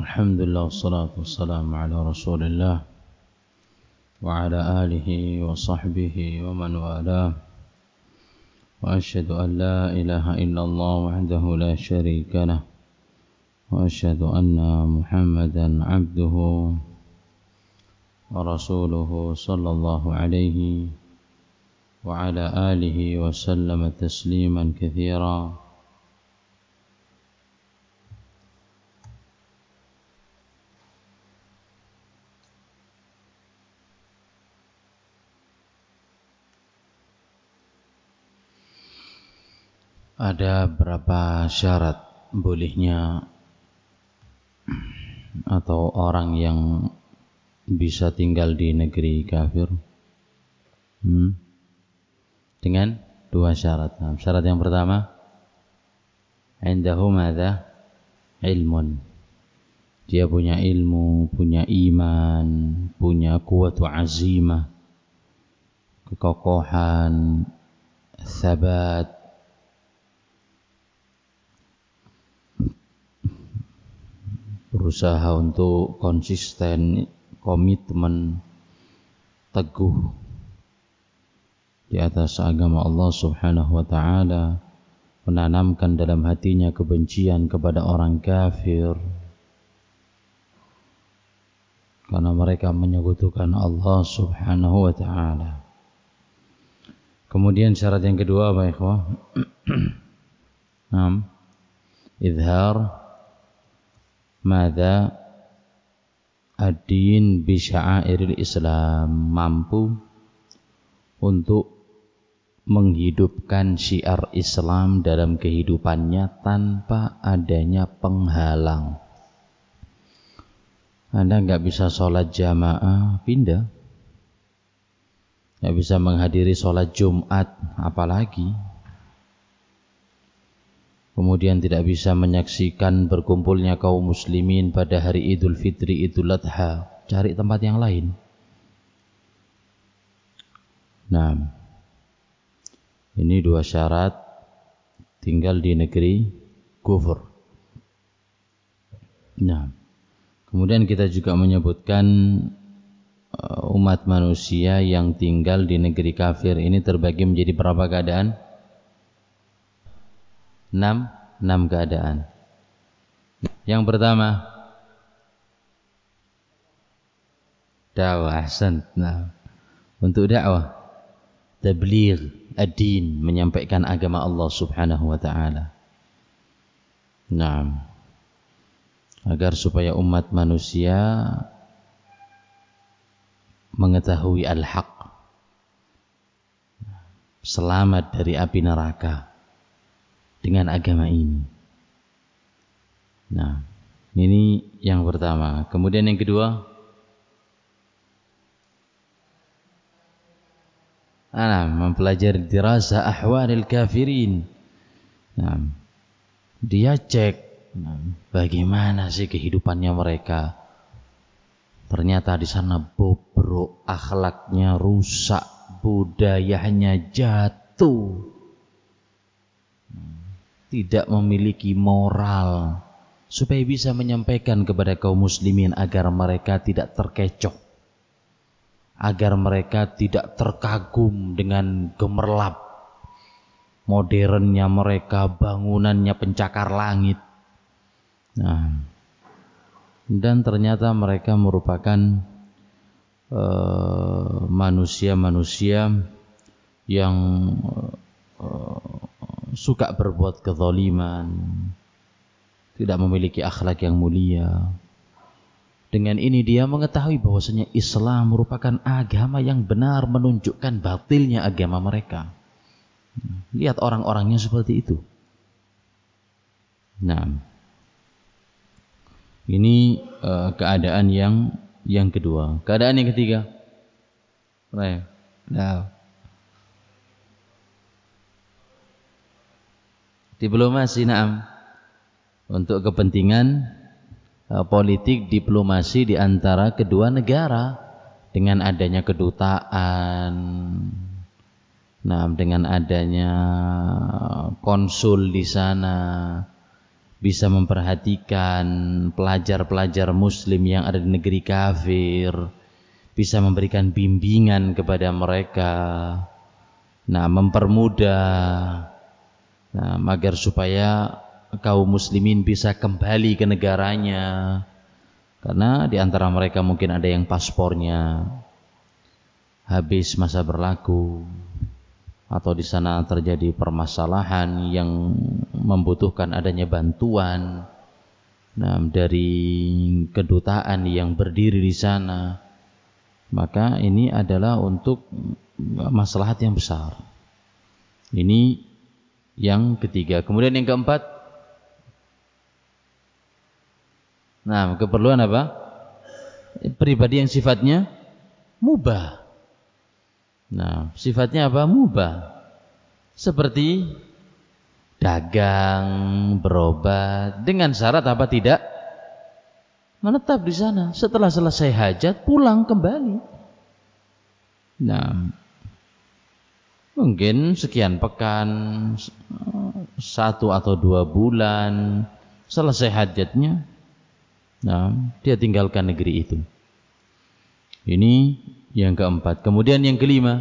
Alhamdulillah wassalatu wassalamu ala Rasulillah wa ala alihi wa sahbihi wa man walah. Wa asyhadu an la ilaha illallah wahdahu la syarika lah wa asyhadu anna Muhammadan abduhu wa rasuluhu sallallahu alaihi wa ala alihi wa sallama tasliman katsira. Ada berapa syarat bolehnya atau orang yang bisa tinggal di negeri kafir? Dengan dua syarat. Nah, syarat yang pertama, indahu madza? Ilmun. Dia punya ilmu, punya iman, punya kuwatu azimah, kekokohan, sabat, berusaha untuk konsisten, komitmen, teguh di atas agama Allah Subhanahu wa ta'ala, menanamkan dalam hatinya kebencian kepada orang kafir karena mereka menyekutukan Allah Subhanahu wa ta'ala. Kemudian syarat yang kedua apa ikhwah? Izhar madza ad-din bi sya'airil Islam, mampu untuk menghidupkan syiar Islam dalam kehidupannya tanpa adanya penghalang. Anda enggak bisa sholat jamaah, pindah. Enggak bisa menghadiri sholat Jumat, apalagi kemudian tidak bisa menyaksikan berkumpulnya kaum muslimin pada hari Idul Fitri, Idul Adha, cari tempat yang lain. Nah, ini dua syarat tinggal di negeri kufur. Nah, kemudian kita juga menyebutkan umat manusia yang tinggal di negeri kafir ini terbagi menjadi berapa keadaan? 6 keadaan. Yang pertama, dakwah. Nah, untuk dakwah, tabligh ad-din, menyampaikan agama Allah Subhanahu wa ta'ala. Nah, agar supaya umat manusia mengetahui al-haq, selamat dari api neraka dengan agama ini. Nah, ini yang pertama. Kemudian yang kedua, mempelajari dirasa ahwalil kafirin. Nah, dia cek bagaimana sih kehidupannya mereka. Ternyata di sana bobrok, akhlaknya rusak, budayanya jatuh, tidak memiliki moral, supaya bisa menyampaikan kepada kaum muslimin agar mereka tidak terkecoh, agar mereka tidak terkagum dengan gemerlap modernnya mereka, bangunannya pencakar langit. Nah, dan ternyata mereka merupakan manusia-manusia yang suka berbuat kezaliman, tidak memiliki akhlak yang mulia. Dengan ini dia mengetahui bahwasanya Islam merupakan agama yang benar, menunjukkan batilnya agama mereka. Lihat orang-orangnya seperti itu. Nah, ini keadaan yang kedua. Keadaan yang ketiga, diplomasi, untuk kepentingan politik diplomasi di antara kedua negara, dengan adanya kedutaan, dengan adanya konsul di sana, bisa memperhatikan pelajar-pelajar muslim yang ada di negeri kafir, bisa memberikan bimbingan kepada mereka, mempermudah, agar supaya kaum muslimin bisa kembali ke negaranya. Karena di antara mereka mungkin ada yang paspornya habis masa berlaku, atau di sana terjadi permasalahan yang membutuhkan adanya bantuan dari kedutaan yang berdiri di sana. Maka ini adalah untuk maslahat yang besar. Ini yang ketiga. Kemudian yang keempat, keperluan apa? Pribadi yang sifatnya mubah. Sifatnya apa? Mubah. Seperti dagang, berobat, dengan syarat apa? Tidak menetap di sana. Setelah selesai hajat pulang kembali. Mungkin sekian pekan, 1 atau 2 bulan, selesai hajatnya, dia tinggalkan negeri itu. Ini yang keempat. Kemudian yang kelima,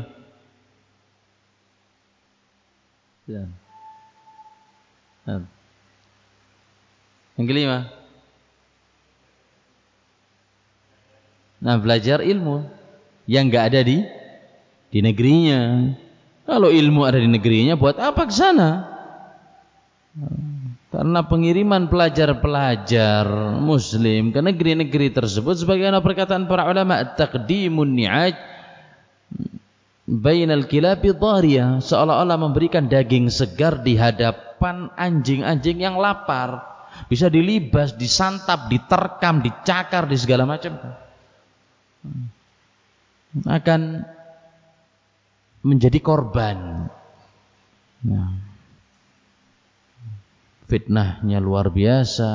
belajar ilmu yang enggak ada di negerinya. Kalau ilmu ada di negerinya, buat apa ke sana? Karena pengiriman pelajar-pelajar muslim ke negeri-negeri tersebut, sebagaimana perkataan para ulama, taqdimun ni'aj bainal kilabi dhariyah, seolah-olah memberikan daging segar di hadapan anjing-anjing yang lapar, bisa dilibas, disantap, diterkam, dicakar, di segala macam, akan menjadi korban. Fitnahnya luar biasa,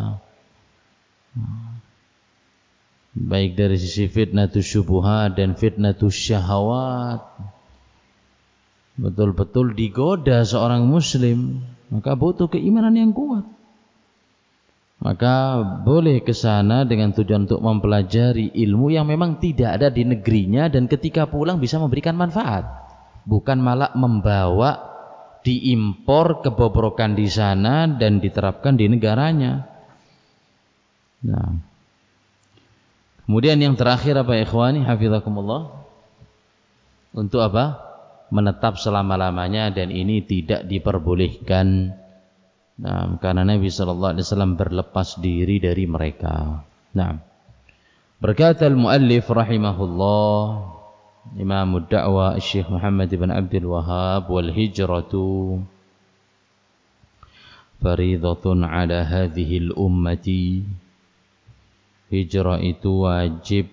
baik dari sisi fitnatus syubuhat dan fitnatus syahawat. Betul-betul digoda seorang muslim, maka butuh keimanan yang kuat. Maka boleh ke sana dengan tujuan untuk mempelajari ilmu yang memang tidak ada di negerinya, dan ketika pulang bisa memberikan manfaat, bukan malah membawa diimpor kebobrokan di sana dan diterapkan di negaranya. Kemudian yang terakhir apa ikhwani hafizakumullah? Untuk apa? Menetap selama-lamanya, dan ini tidak diperbolehkan. Karena Nabi sallallahu alaihi wasallam berlepas diri dari mereka. Berkata al-muallif rahimahullah, Imam ad-Da'wah Syekh Muhammad bin Abdul Wahhab, wal hijratu faridatun ala hadhihi al-ummati. Hijrah itu wajib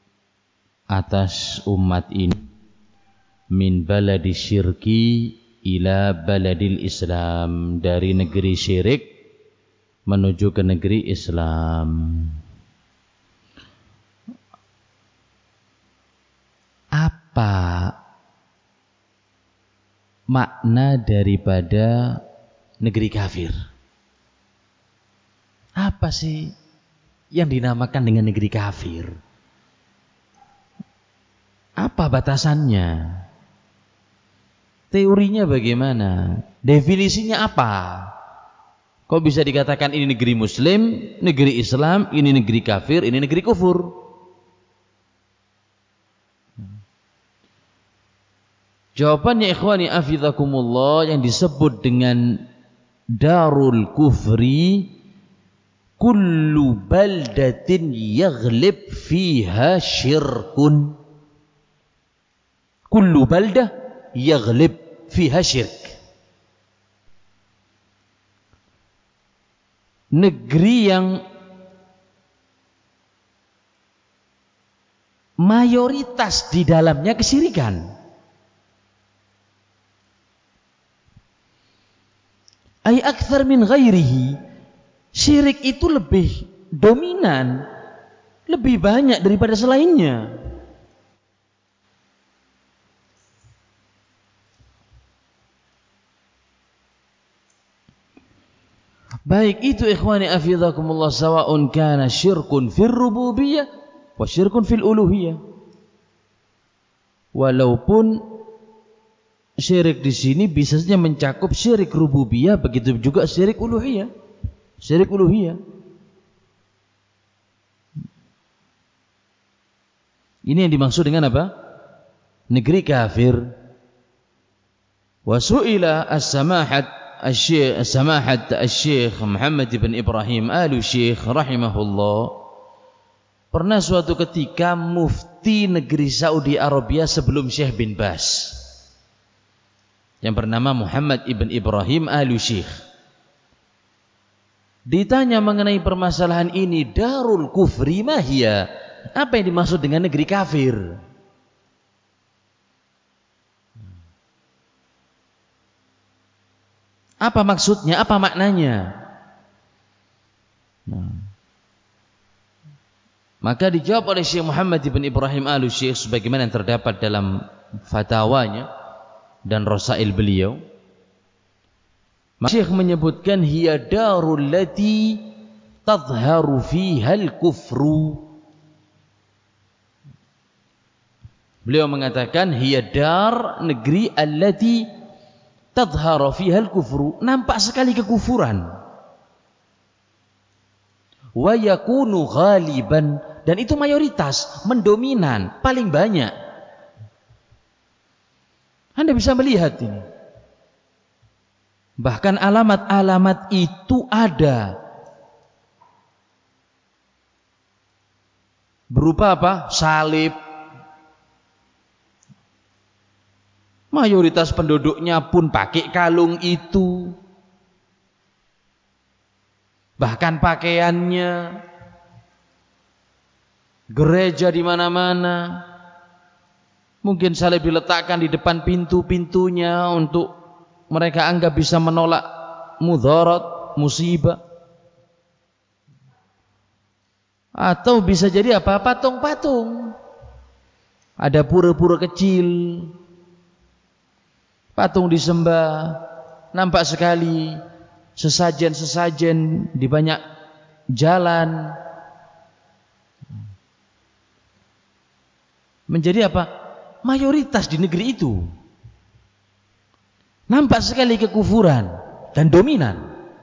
atas umat ini, min baladi syirki ila baladil Islam, dari negeri syirik menuju ke negeri Islam. Apa makna daripada negeri kafir? Apa sih yang dinamakan dengan negeri kafir? Apa batasannya? Teorinya bagaimana? Definisinya apa? Kok bisa dikatakan ini negeri muslim, negeri Islam, ini negeri kafir, ini negeri kufur? Jawabannya ikhwani afizakumullah, yang disebut dengan darul kufri, kullu baldatin yaghlib fiha syirkun. Kullu baldah yaghlib fiha syirk. Negeri yang mayoritas di dalamnya kesyirikan. Ay akthar min ghairihi, syirik itu lebih dominan, lebih banyak daripada selainnya. Baik itu ikhwani afidhakumullah sawa'un kana syirkun fil rububiyah wa syirkun fil uluhiyah. Walaupun syirik di sini bisa saja mencakup syirik rububiyah, begitu juga syirik uluhiyah. Syirik uluhiyah. Ini yang dimaksud dengan apa? Negeri kafir. Wa su'ila as-samahat Asy-Syaikh Muhammad bin Ibrahim Al-Syekh rahimahullah, pernah suatu ketika mufti negeri Saudi Arabia sebelum Syekh bin Baz yang bernama Muhammad ibn Ibrahim Al-Syekh ditanya mengenai permasalahan ini, darul kufri mahia, apa yang dimaksud dengan negeri kafir? Apa maksudnya? Apa maknanya? Maka dijawab oleh Syekh Muhammad bin Ibrahim Al-Syekh sebagaimana yang terdapat dalam fatwanya dan rasail beliau. Syekh menyebutkan hiya darul lati tadhharu fiha al-kufru. Beliau mengatakan hiya dar, negeri allati tadhharu fiha al-kufru, nampak sekali kekufuran. Wa yakunu ghaliban, dan itu mayoritas, mendominan, paling banyak. Anda bisa melihat ini. Bahkan alamat-alamat itu ada. Berupa apa? Salib. Mayoritas penduduknya pun pakai kalung itu. Bahkan pakaiannya, gereja di mana-mana. Mungkin salib diletakkan di depan pintu-pintunya untuk mereka anggap bisa menolak mudarat, musibah. Atau bisa jadi apa? Patung-patung. Ada pura-pura kecil, patung disembah, nampak sekali sesajen-sesajen di banyak jalan. Menjadi apa? Mayoritas di negeri itu. Nampak sekali kekufuran dan dominan.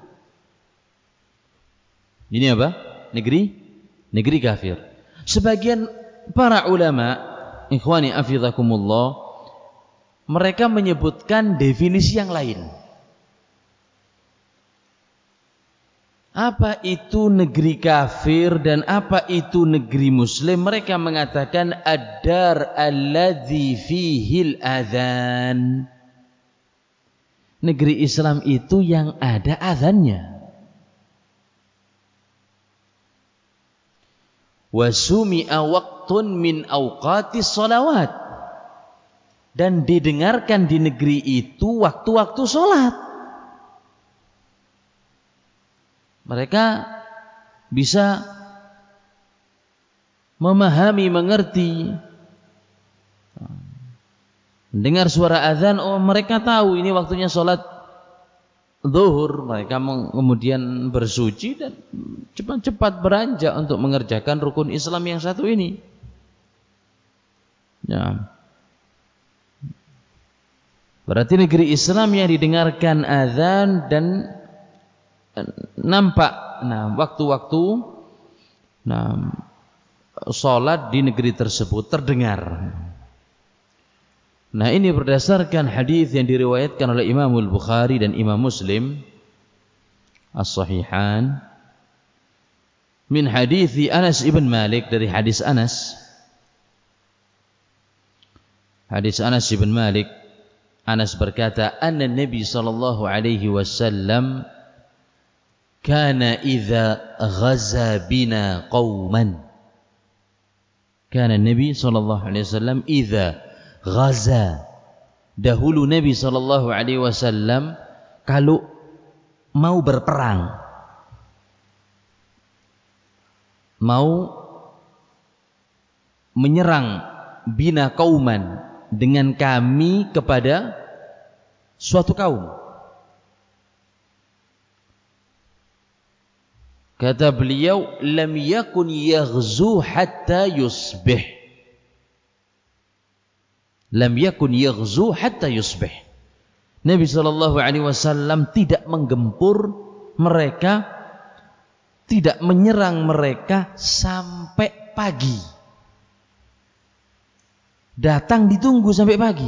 Ini apa? Negeri kafir. Sebagian para ulama, ikhwani afidhakumullah, mereka menyebutkan definisi yang lain. Apa itu negeri kafir dan apa itu negeri muslim? Mereka mengatakan ad-dar alladzi fihil adzan. Negeri Islam itu yang ada azannya. Wa sumi'a waqtun min awqatis shalawat. Dan didengarkan di negeri itu waktu-waktu sholat. Mereka bisa memahami, mengerti, mendengar suara azan. Oh, mereka tahu ini waktunya sholat zuhur. Mereka kemudian bersuci dan cepat-cepat beranjak untuk mengerjakan rukun Islam yang satu ini. Ya. Berarti negeri Islam yang didengarkan azan dan nampak waktu-waktu salat di negeri tersebut terdengar. Nah, ini berdasarkan hadis yang diriwayatkan oleh Imam Al-Bukhari dan Imam Muslim As-Sahihan min hadis Anas ibn Malik, dari hadis Anas ibn Malik. Anas berkata, anna Nabi sallallahu alaihi wasallam kana idza ghaza bina qauman. Kana Nabi sallallahu alaihi wasallam idza ghaza. Dahulu Nabi sallallahu alaihi wasallam kalau mau berperang, mau menyerang bina qauman, dengan kami kepada suatu kaum. Kata beliau, lam yakun yaghzu hatta yusbih. Lam yakun yaghzu hatta yusbih. Nabi SAW tidak menggempur mereka, tidak menyerang mereka sampai pagi. Datang ditunggu sampai pagi.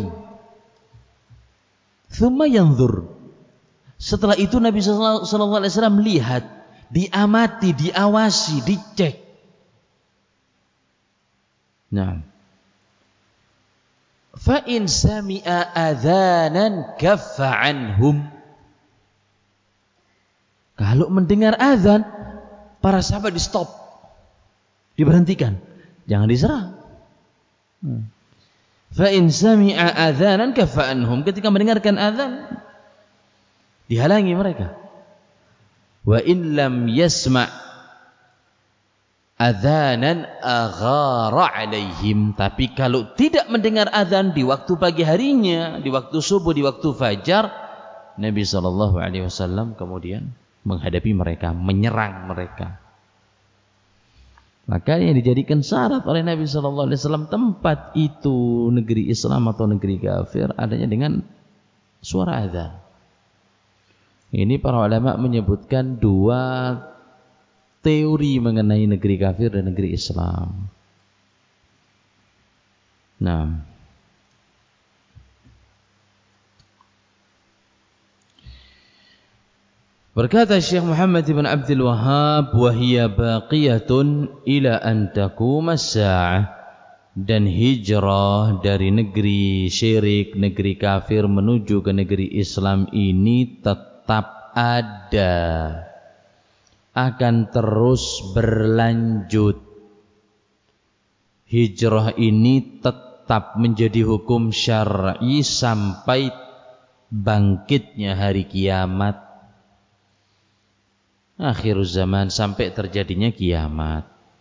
Thumma yanzur. Setelah itu Nabi SAW lihat, diamati, diawasi, dicek. Nah, fa in sami'a adzanan kaffa anhum. Kalau mendengar azan, para sahabat di stop, diberhentikan, jangan diserang. Fa in sami'a adzanan kaffa anhum. Ketika mendengarkan azan, dihalangi mereka. Wa in lam yasma' adzanan aghara alaihim. Tapi kalau tidak mendengar azan di waktu pagi harinya, di waktu subuh, di waktu fajar, Nabi SAW kemudian menghadapi mereka, menyerang mereka. Maka yang dijadikan syarat oleh Nabi SAW tempat itu negeri Islam atau negeri kafir adanya dengan suara azan. Ini para ulama menyebutkan dua teori mengenai negeri kafir dan negeri Islam. Nah, berkata Syekh Muhammad bin Abdul Wahhab, wa hiya baqiyatun ila an taquma as-sa'ah. Dan hijrah dari negeri syirik, negeri kafir menuju ke negeri Islam ini tetap ada, akan terus berlanjut. Hijrah ini tetap menjadi hukum syar'i sampai bangkitnya hari kiamat, akhir zaman, sampai terjadinya kiamat.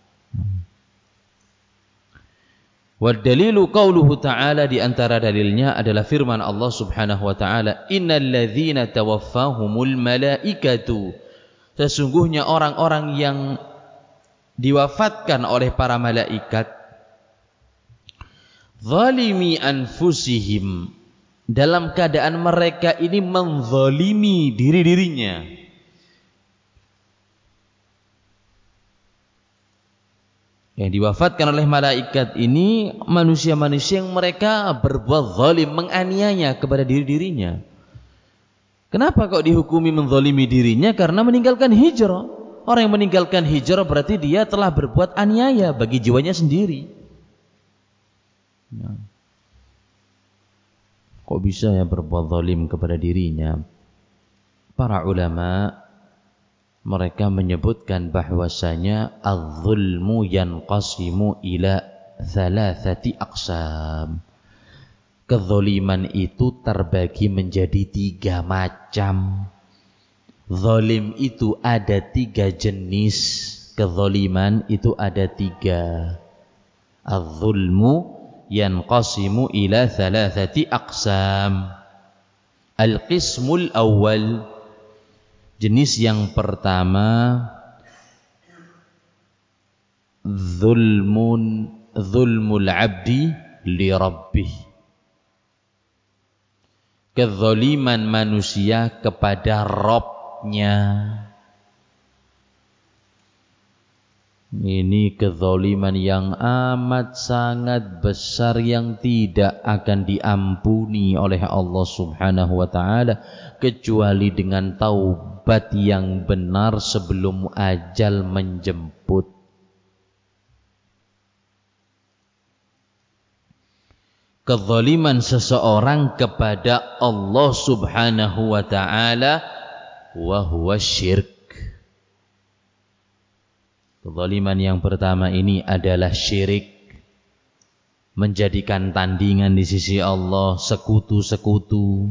Wa dalilu qauluhu ta'ala, di antara dalilnya adalah firman Allah Subhanahu wa ta'ala, innal ladzina tawaffahumul malaikatu. Sesungguhnya orang-orang yang diwafatkan oleh para malaikat, zalimi anfusihim, dalam keadaan mereka ini menzalimi diri-dirinya. Yang diwafatkan oleh malaikat ini manusia-manusia yang mereka berbuat zalim, menganiaya kepada diri-dirinya. Kenapa kok dihukumi menzalimi dirinya? Karena meninggalkan hijrah. Orang yang meninggalkan hijrah berarti dia telah berbuat aniaya bagi jiwanya sendiri. Ya. Kok bisa ya berbuat zalim kepada dirinya? Para ulama mereka menyebutkan bahwasanya az-zulmu yanqasimu ila thalathati aqsam. Kezaliman itu terbagi menjadi 3 macam. Zalim itu ada 3 jenis. Kezaliman itu ada 3. Az-zulmu yanqasimu ila thalathati aqsam. Al-qismul awal, jenis yang pertama, zulmul abdi li rabbih. Kezaliman manusia kepada Rabbnya. Ini kezaliman yang amat sangat besar yang tidak akan diampuni oleh Allah Subhanahu wa ta'ala kecuali dengan taubat yang benar sebelum ajal menjemput. Kezaliman seseorang kepada Allah Subhanahu wa ta'ala wa huwa syirk. Kezaliman yang pertama ini adalah syirik, menjadikan tandingan di sisi Allah sekutu-sekutu.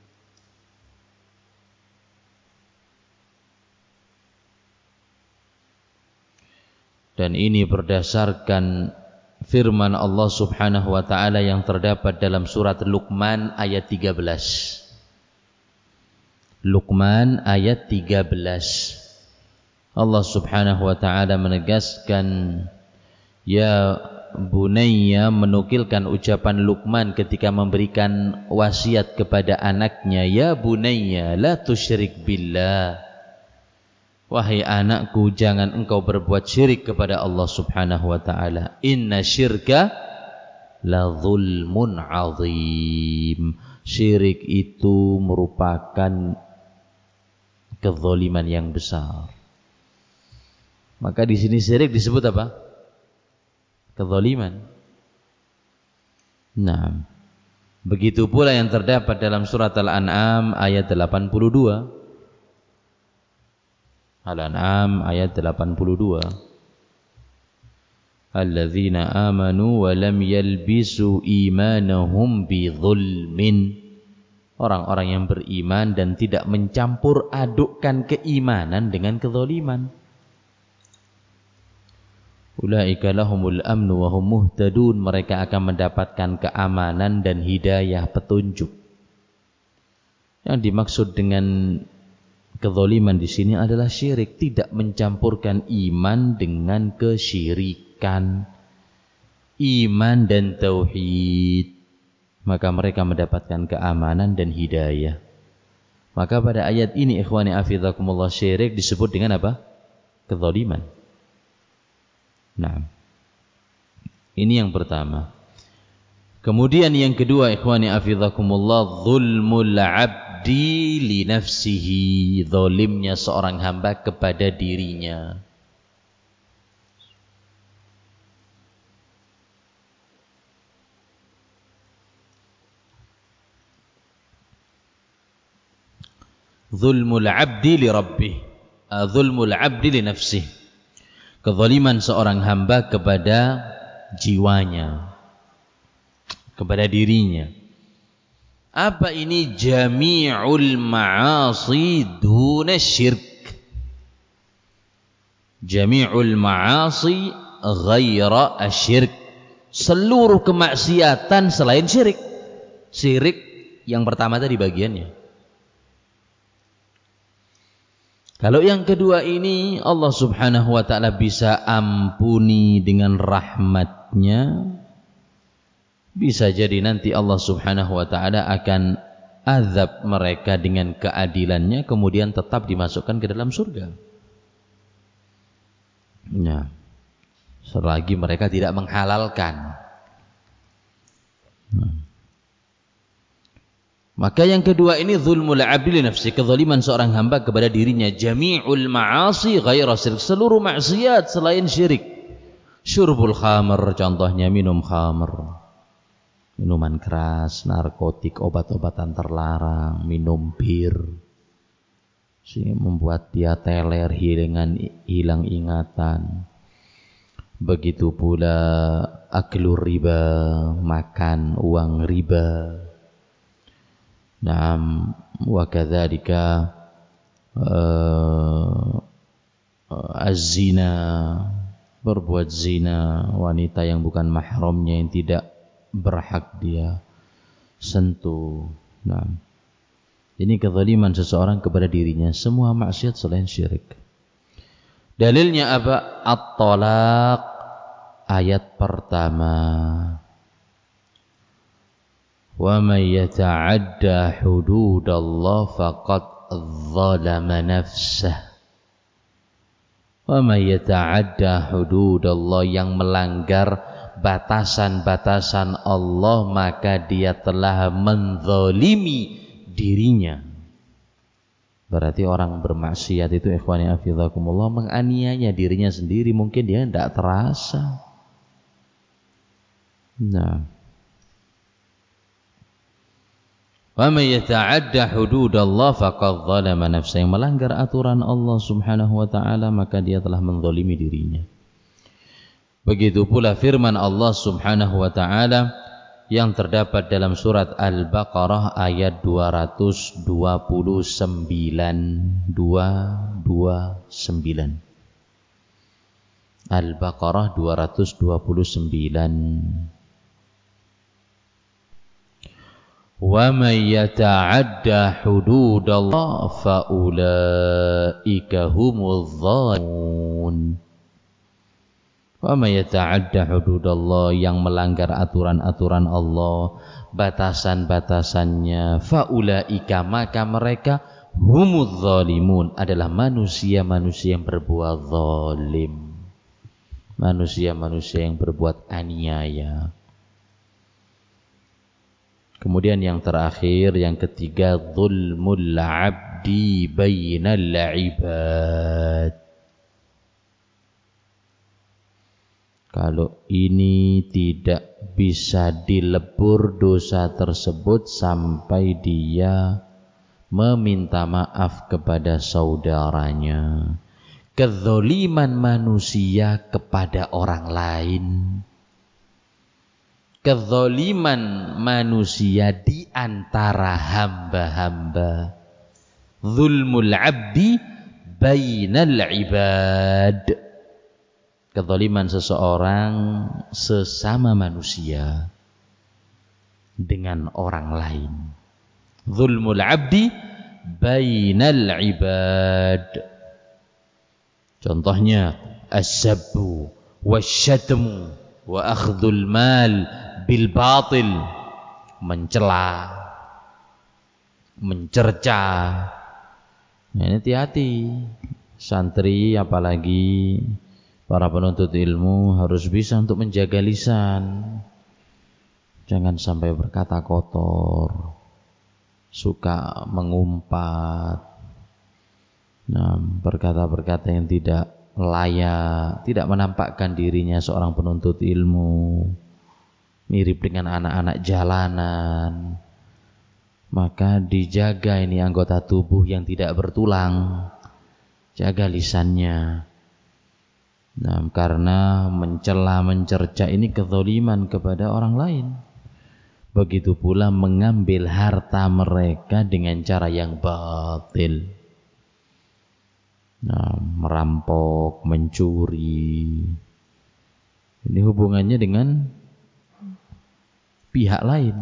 Dan ini berdasarkan firman Allah Subhanahu wa ta'ala yang terdapat dalam surat Luqman ayat 13. Luqman ayat 13. Allah Subhanahu wa taala menegaskan, ya bunayya, menukilkan ucapan Luqman ketika memberikan wasiat kepada anaknya, ya bunayya la tusyrik billah, wahai anakku jangan engkau berbuat syirik kepada Allah Subhanahu wa taala, inna syirka la zulmun azim, syirik itu merupakan kezaliman yang besar. Maka di sini syirik disebut apa? Kezaliman. Nah, begitu pula yang terdapat dalam surat Al-An'am ayat 82. Al-An'am ayat 82. Alladzina amanu wa lam yalbisu imanahum bidzulmin. Orang-orang yang beriman dan tidak mencampur adukkan keimanan dengan kezaliman. Ulaika lahumul amnu wa hum muhtadun, mereka akan mendapatkan keamanan dan hidayah, petunjuk. Yang dimaksud dengan kezaliman di sini adalah syirik, tidak mencampurkan iman dengan kesyirikan, iman dan tauhid. Maka mereka mendapatkan keamanan dan hidayah. Maka pada ayat ini ikhwani afizakumullah, syirik disebut dengan apa? Kezaliman. Nah, ini yang pertama. Kemudian yang kedua ikhwani afizakumullah, zulmul abdi li nafsihi, zalimnya seorang hamba kepada dirinya. Zulmul abdi li rabbih, zulmul abdi li nafsihi, kezaliman seorang hamba kepada jiwanya, kepada dirinya. Apa ini? Jami'ul ma'asi duna syirk. Jami'ul ma'asi ghaira asyirk. Seluruh kemaksiatan selain syirik. Syirik yang pertama tadi bagiannya. Kalau yang kedua ini Allah Subhanahu wa ta'ala bisa ampuni dengan rahmatnya. Bisa jadi nanti Allah Subhanahu wa ta'ala akan azab mereka dengan keadilannya, kemudian tetap dimasukkan ke dalam surga. Ya, selagi mereka tidak menghalalkan. Maka yang kedua ini zulmul abdi li nafsi, kezaliman seorang hamba kepada dirinya. Jami'ul ma'asi ghaira syirk, seluruh maksiat selain syirik. Syurbul khamr, contohnya minum khamr, minuman keras, narkotik, obat-obatan terlarang, minum bir, sehingga membuat dia teler, hilang ingatan. Begitu pula aklur riba, makan uang riba. Naam, wa kadzalika az-zina, berbuat zina, wanita yang bukan mahramnya, yang tidak berhak dia sentuh. Naam. Ini kezaliman seseorang kepada dirinya, semua maksiat selain syirik. Dalilnya apa? At-Talaq ayat pertama. Wa may yata'adda hududallah faqad zalama nafsah. Wa may yata'adda hududallah, yang melanggar batasan-batasan Allah, maka dia telah menzalimi dirinya. Berarti orang bermaksiat itu ikhwani hafizakumullah menganiaya dirinya sendiri, mungkin dia tidak terasa. Nah, wa may yata'adda hududallah faqad zalama nafsahu, yang melanggar aturan Allah Subhanahu wa taala maka dia telah menzalimi dirinya. Begitu pula firman Allah Subhanahu wa taala yang terdapat dalam surat Al-Baqarah ayat 229. Al-Baqarah 229. Wa may yata'adda hududallah fa ulaika humudz zalimun. Wa may yata'adda hududallah, yang melanggar aturan-aturan Allah, batasan-batasannya, fa ulaika, maka mereka humudz zalimun, adalah manusia-manusia yang berbuat zalim, manusia-manusia yang berbuat aniaya. Kemudian yang terakhir, yang ketiga, zulmul abdi bainal ibad. Kalau ini tidak bisa dilebur dosa tersebut sampai dia meminta maaf kepada saudaranya. Kezoliman manusia kepada orang lain, kezoliman manusia di antara hamba-hamba, zulmul abdi bainal ibad, kezoliman seseorang sesama manusia dengan orang lain. Zulmul abdi bainal ibad, contohnya as-sabbu wasyatmu wa akhdhul mal bil batil, mencela, mencerca. Nah, ini hati-hati santri, apalagi para penuntut ilmu, harus bisa untuk menjaga lisan. Jangan sampai berkata kotor, suka mengumpat, berkata-berkata yang tidak layak, tidak menampakkan dirinya seorang penuntut ilmu, mirip dengan anak-anak jalanan. Maka dijaga ini anggota tubuh yang tidak bertulang, jaga lisannya. Karena mencela, mencerca ini kezaliman kepada orang lain. Begitu pula mengambil harta mereka dengan cara yang batil, merampok, mencuri. Ini hubungannya dengan pihak lain.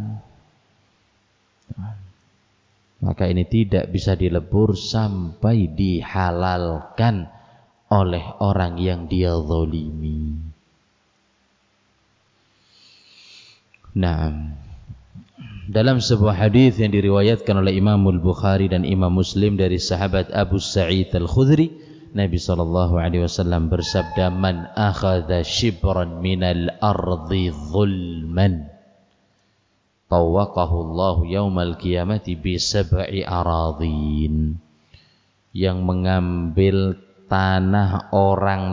Maka ini tidak bisa dilebur sampai dihalalkan oleh orang yang dia zalimi. Nah, dalam sebuah hadis yang diriwayatkan oleh Imam Al-Bukhari dan Imam Muslim dari sahabat Abu Sa'id Al-Khudri, Nabi SAW bersabda, man akhadha shibran minal ardi zulman tawaqahu Allahu yaumal qiyamati bi sab'i aradhin. Yang mengambil tanah orang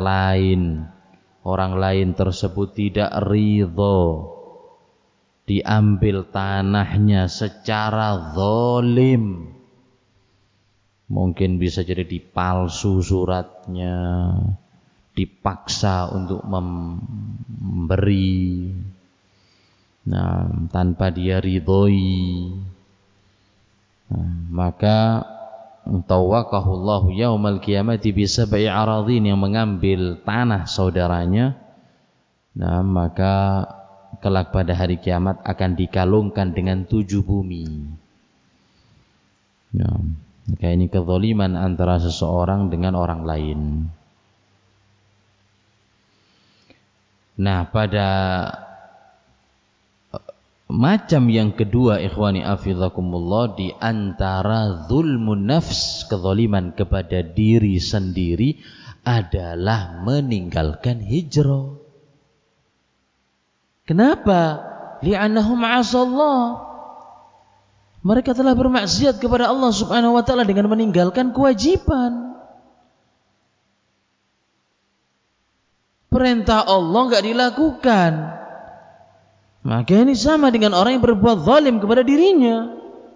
lain tersebut tidak ridho diambil tanahnya secara zalim, mungkin bisa jadi dipalsu suratnya, dipaksa untuk memberi, tanpa dia ridhoi, maka tawaqahullahu yaumal qiyamati bi sab'i aradhin, yang mengambil tanah saudaranya, maka kelak pada hari kiamat akan dikalungkan dengan 7 bumi. Maka ini kezaliman antara seseorang dengan orang lain. Nah, pada macam yang kedua, ikhwani afizakumullah, di antara zulmun nafs, kezaliman kepada diri sendiri, adalah meninggalkan hijrah. Kenapa? Li'annahum 'asallah. Mereka telah bermaksiat kepada Allah Subhanahu wa taala dengan meninggalkan kewajiban. Perintah Allah enggak dilakukan. Maka ini sama dengan orang yang berbuat zalim kepada dirinya.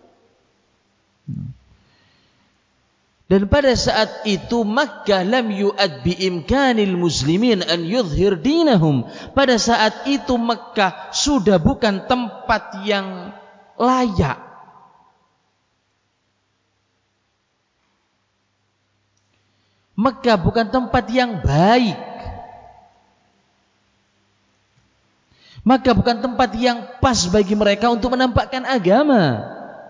Dan pada saat itu Makkah lam yu'ad bi imkanil muslimin an yudhhir dinahum. Pada saat itu Makkah sudah bukan tempat yang layak. Makkah bukan tempat yang baik. Maka bukan tempat yang pas bagi mereka untuk menampakkan agama.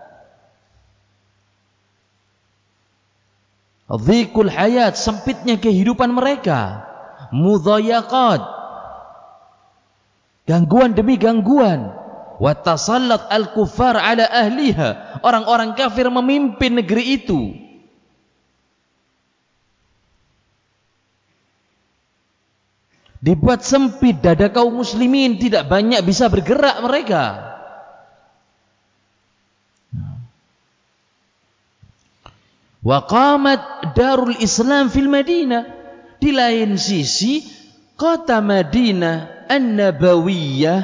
Dhiqul hayat, sempitnya kehidupan mereka. Mudhayaqat, gangguan demi gangguan. Wa tasallat al-kuffar ala ahliha, orang-orang kafir memimpin negeri itu. Dibuat sempit dada kaum muslimin, tidak banyak bisa bergerak mereka. Wa qamat darul Islam fil Madinah. Di lain sisi, kota Madinah An-Nabawiyah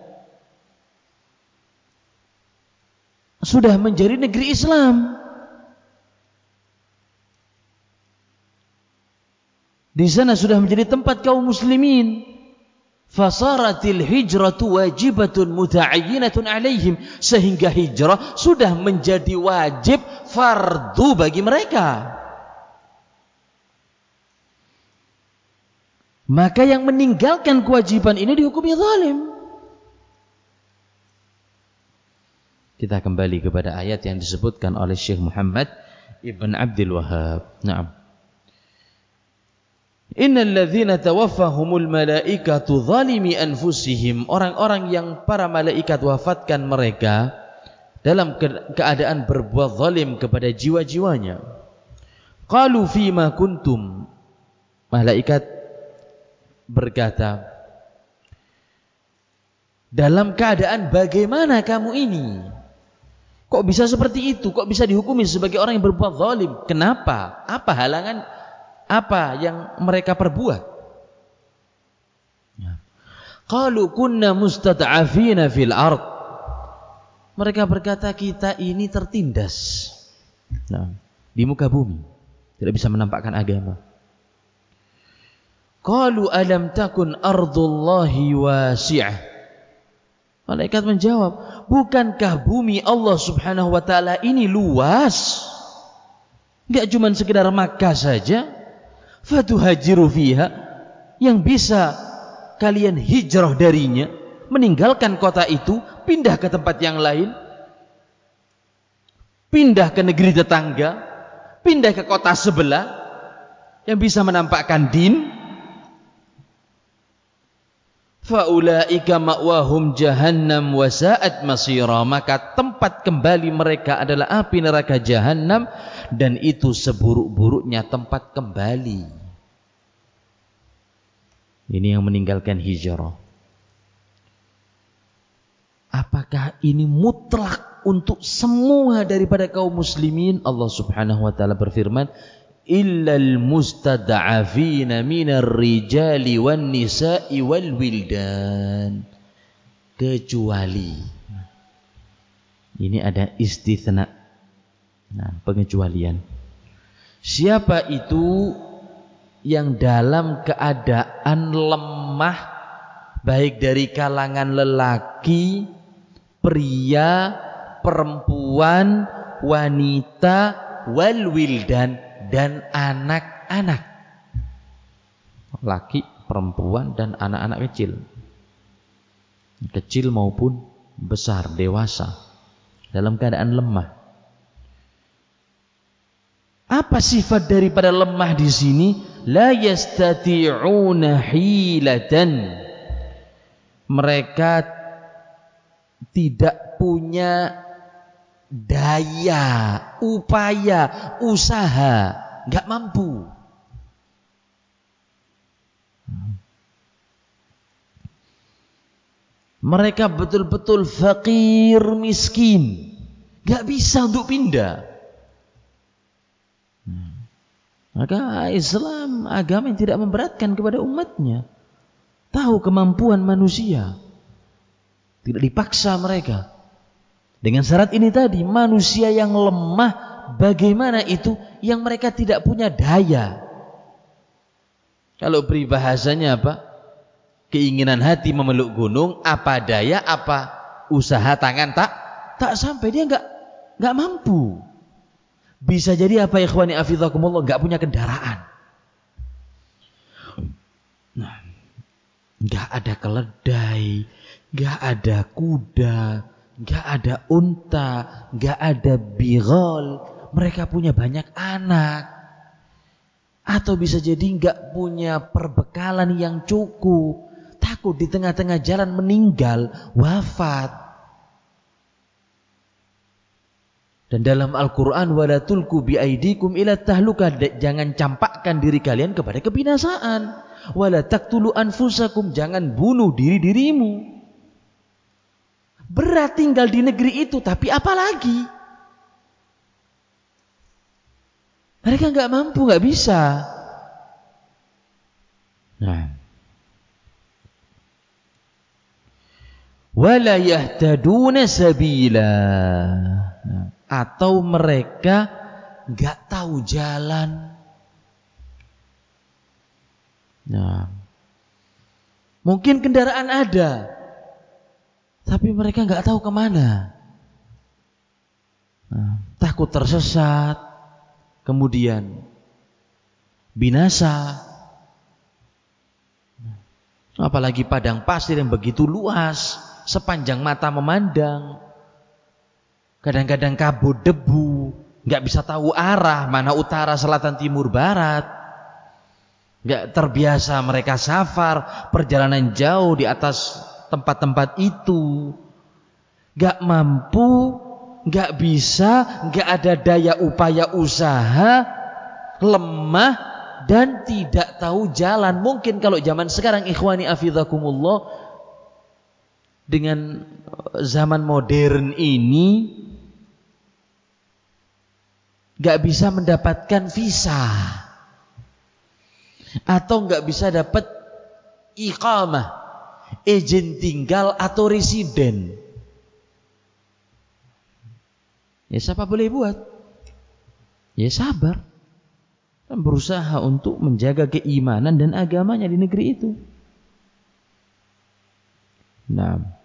sudah menjadi negeri Islam. Di sana sudah menjadi tempat kaum muslimin. Fasaratil hijratu wajibatun muta'ayyinatun alaihim, sehingga hijrah sudah menjadi wajib, fardu bagi mereka. Maka yang meninggalkan kewajiban ini dihukumi zalim. Kita kembali kepada ayat yang disebutkan oleh Syekh Muhammad Ibn Abdul Wahhab. Naam. Innal ladzina tawaffahumul malaikatu zalimi anfusihim, orang-orang yang para malaikat wafatkan mereka dalam keadaan berbuat zalim kepada jiwa-jiwanya. Qalu fima kuntum, malaikat berkata, dalam keadaan bagaimana kamu ini? Kok bisa seperti itu? Kok bisa dihukumi sebagai orang yang berbuat zalim? Kenapa? Apa halangan? Apa yang mereka perbuat? Qalu kunna mustad'afina fil ard. Mereka berkata, kita ini tertindas di muka bumi, tidak bisa menampakkan agama. Qalu alam takun ardullahi wasi'ah. Malaikat menjawab, bukankah bumi Allah Subhanahu wa taala ini luas? Enggak cuma sekedar Makkah saja. Fatuhajiru fiha, yang bisa kalian hijrah darinya, meninggalkan kota itu, pindah ke tempat yang lain, pindah ke negeri tetangga, pindah ke kota sebelah yang bisa menampakkan din. Faulaika ma'wahum jahannam wa sa'at masira, maka tempat kembali mereka adalah api neraka jahannam, dan itu seburuk-buruknya tempat kembali. Ini yang meninggalkan hijrah. Apakah ini mutlak untuk semua daripada kaum muslimin? Allah Subhanahu wa taala berfirman, illal mustad'afina minar rijali wan nisa'i wal wildan, kecuali, ini ada istitsna, pengecualian. Siapa itu yang dalam keadaan lemah, baik dari kalangan lelaki, pria, perempuan, wanita, wal wildan, dan anak-anak, laki, perempuan, dan anak-anak kecil, kecil maupun besar, dewasa, dalam keadaan lemah. Apa sifat daripada lemah di sini? La yastati'una hilatan, mereka tidak punya daya, upaya, usaha, nggak mampu. Mereka betul-betul fakir, miskin, nggak bisa untuk pindah. Maka Islam agama yang tidak memberatkan kepada umatnya, tahu kemampuan manusia, tidak dipaksa mereka. Dengan syarat ini tadi, manusia yang lemah, bagaimana itu yang mereka tidak punya daya. Kalau peribahasanya apa? Keinginan hati memeluk gunung, apa daya, apa usaha tangan tak sampai, dia enggak mampu. Bisa jadi apa, ikhwani afizakumullah, enggak punya kendaraan. Nah, Nggak ada keledai, nggak ada kuda, nggak ada unta, nggak ada bighal. Mereka punya banyak anak. Atau bisa jadi nggak punya perbekalan yang cukup. Takut di tengah-tengah jalan meninggal, wafat. Dan dalam Al-Quran, wala tulku biaidikum ila tahlukah, jangan campakkan diri kalian kepada kebinasaan. Wala taqtulu anfusakum, jangan bunuh diri-dirimu. Berat tinggal di negeri itu, tapi apa lagi? Mereka nggak mampu, nggak bisa. Nah, wala yahtaduna sabila. Nah, atau mereka nggak tahu jalan. Nah, mungkin kendaraan ada, tapi mereka nggak tahu kemana. Nah, takut tersesat, kemudian binasa. Apalagi padang pasir yang begitu luas, sepanjang mata memandang. Kadang-kadang kabut debu, nggak bisa tahu arah mana utara, selatan, timur, barat. Nggak terbiasa mereka safar, perjalanan jauh di atas tempat-tempat itu. Nggak mampu, nggak bisa, nggak ada daya upaya usaha, lemah dan tidak tahu jalan. Mungkin kalau zaman sekarang, ikhwani afidhakumullah, dengan zaman modern ini nggak bisa mendapatkan visa atau nggak bisa dapat iqamah, izin tinggal atau residen. Ya siapa boleh buat? Ya sabar dan berusaha untuk menjaga keimanan dan agamanya di negeri itu. Nah,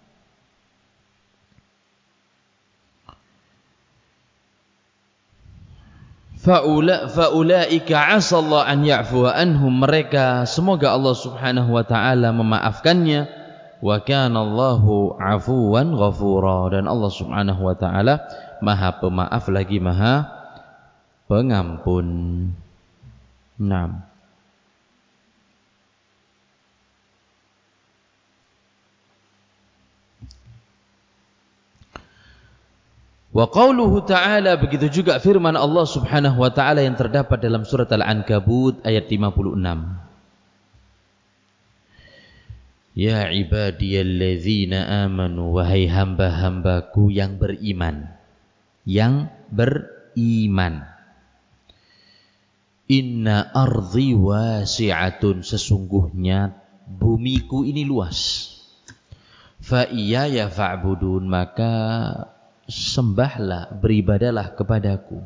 Fa'ulaika asallahu an ya'fuwa anhum, mereka semoga Allah Subhanahu wa taala memaafkannya. Wa kana Allahu 'afuwan ghafura, dan Allah Subhanahu wa taala Maha Pemaaf lagi Maha Pengampun. Naam. Wa qauluhu ta'ala, begitu juga firman Allah Subhanahu wa taala yang terdapat dalam surat Al-Ankabut ayat 56. Ya ibadiyalladzina amanu, wahai hamba-hambaku yang beriman. Yang beriman. Inna ardi wasi'atun, sesungguhnya bumiku ini luas. Fa iyaya fa'budun, maka sembahlah, beribadalah kepadaku.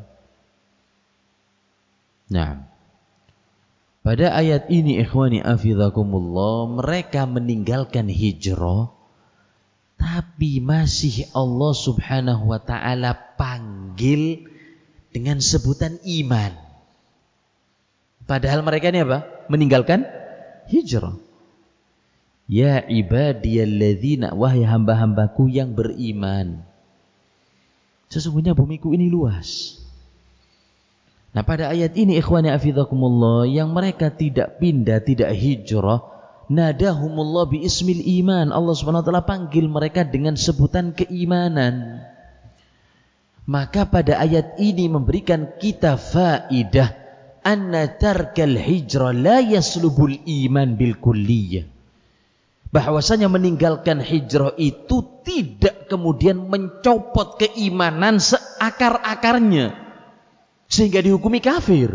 Nah, pada ayat ini ikhwani afidhakumullah, mereka meninggalkan hijrah, tapi masih Allah Subhanahu wa ta'ala panggil dengan sebutan iman. Padahal mereka ini apa? Meninggalkan hijrah. Ya ibadiyalladzina, wahai hamba-hambaku yang beriman, sesungguhnya bumiku ini luas. Nah, pada ayat ini ikhwani afidhakumullah, yang mereka tidak pindah, tidak hijrah, nadahumullah bi ismil iman, Allah Subhanahu wa taala panggil mereka dengan sebutan keimanan. Maka pada ayat ini memberikan kita faidah anna tarkal hijrah la yaslubul iman bil kulliyah, bahwasanya meninggalkan hijrah itu tidak kemudian mencopot keimanan seakar-akarnya sehingga dihukumi kafir.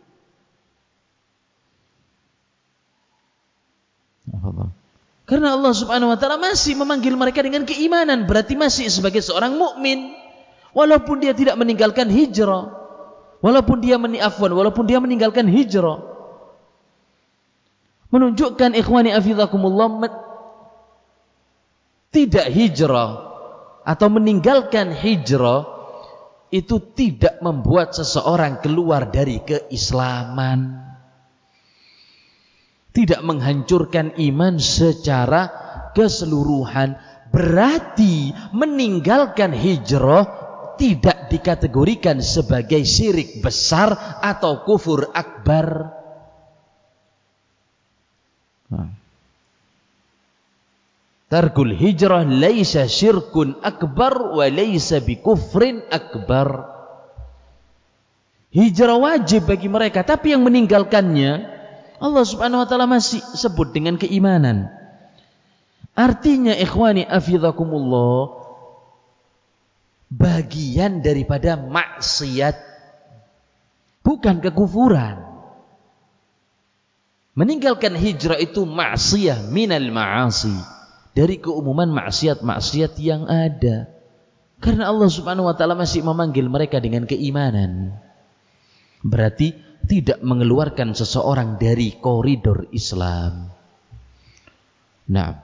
Karena Allah Subhanahu wa taala masih memanggil mereka dengan keimanan, berarti masih sebagai seorang mukmin walaupun dia tidak meninggalkan hijrah, walaupun dia meninggalkan hijrah. Menunjukkan ikhwani afidhakumullah, tidak hijrah atau meninggalkan hijrah itu tidak membuat seseorang keluar dari keislaman. tidak menghancurkan iman secara keseluruhan. Berarti meninggalkan hijrah tidak dikategorikan sebagai syirik besar atau kufur akbar. Tarkul hijrah laisa syirkun akbar wa laisa bikufrin akbar. Hijrah wajib bagi mereka, tapi yang meninggalkannya Allah Subhanahu wa taala masih sebut dengan keimanan. Artinya ikhwani afidhakumullah, bagian daripada maksiat, bukan kekufuran. Meninggalkan hijrah itu maksiyah minal ma'asi, dari keumuman maksiat-maksiat yang ada. Karena Allah Subhanahu wa taala masih memanggil mereka dengan keimanan. Berarti tidak mengeluarkan seseorang dari koridor Islam. Nah,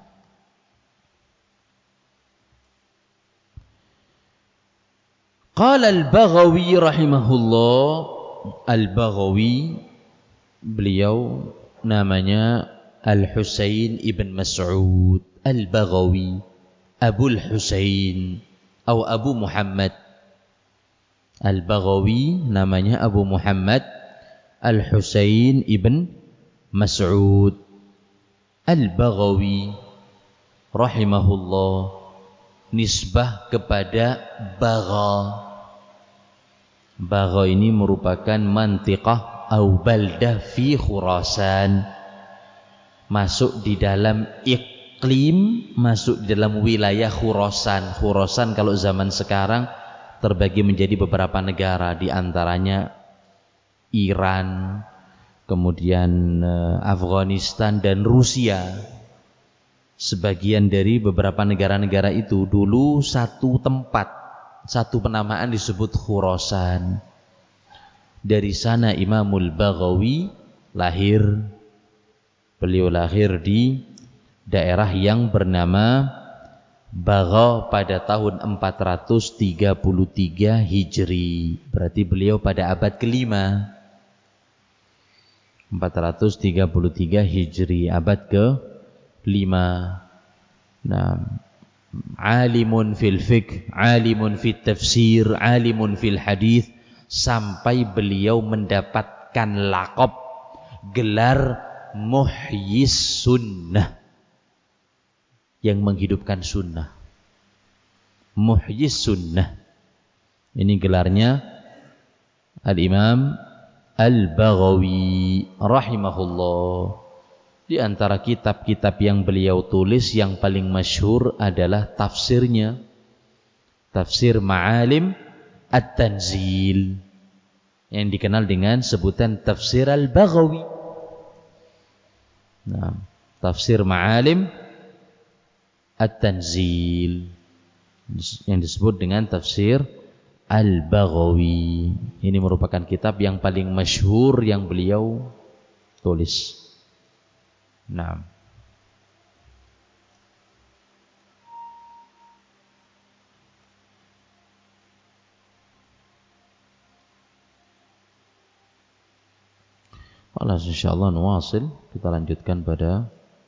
qala al-Baghawi rahimahullah, al-Baghawi beliau namanya Al-Husain ibn Mas'ud Al-Baghawi, Abul Husain atau Abu Muhammad. Al-Baghawi namanya Abu Muhammad Al-Husain ibn Mas'ud Al-Baghawi rahimahullah, nisbah kepada Bagha. Bagha ini merupakan mantiqah atau baldah fi Khurasan, masuk di dalam iklim, masuk di dalam wilayah Khurasan. Khurasan kalau zaman sekarang terbagi menjadi beberapa negara, di antaranya Iran, kemudian Afghanistan dan Rusia. Sebagian dari beberapa negara-negara itu dulu satu tempat, satu penamaan disebut Khurasan. Dari sana Imamul Baghawi lahir. Beliau lahir di daerah yang bernama Bagha pada tahun 433 Hijri. Berarti beliau pada abad kelima. 433 Hijri, abad ke-5. Nah, alimun fil fiqh, alimun fit tafsir, alimun fil hadis, sampai beliau mendapatkan laqab gelar Muhyis Sunnah, yang menghidupkan sunnah. Muhyis Sunnah, ini gelarnya Al-Imam Al-Baghawi rahimahullah. Di antara kitab-kitab yang beliau tulis yang paling masyhur adalah tafsirnya, Tafsir Ma'alim At-Tanzil, yang dikenal dengan sebutan Tafsir Al-Baghawi. Nah, Tafsir Ma'alim At-Tanzil yang disebut dengan Tafsir Al-Baghawi. Ini merupakan kitab yang paling masyhur yang beliau tulis. Nah, insyaallah nuwasil, kita lanjutkan pada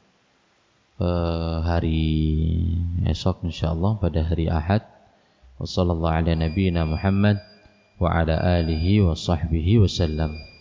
hari esok insyaallah, pada hari Ahad. Wassallallahu ala nabiyyina Muhammad wa ala alihi wa sahbihi wasallam.